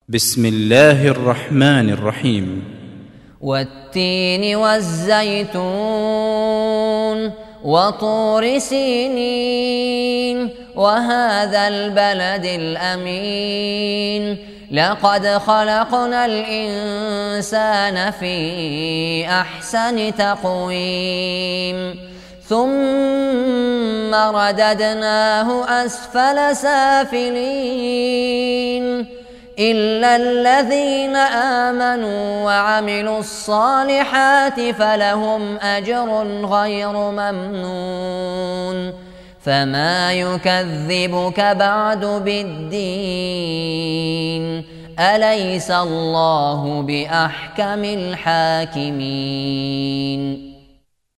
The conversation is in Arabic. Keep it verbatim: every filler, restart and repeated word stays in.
بسم الله الرحمن الرحيم. والتين والزيتون وطور سينين وهذا البلد الأمين لقد خلقنا الإنسان في أحسن تقويم ثم رددناه أسفل سافلين إلا الذين آمنوا وعملوا الصالحات فلهم أجر غير ممنون فما يكذبك بعد بالدين أليس الله بأحكم الحاكمين.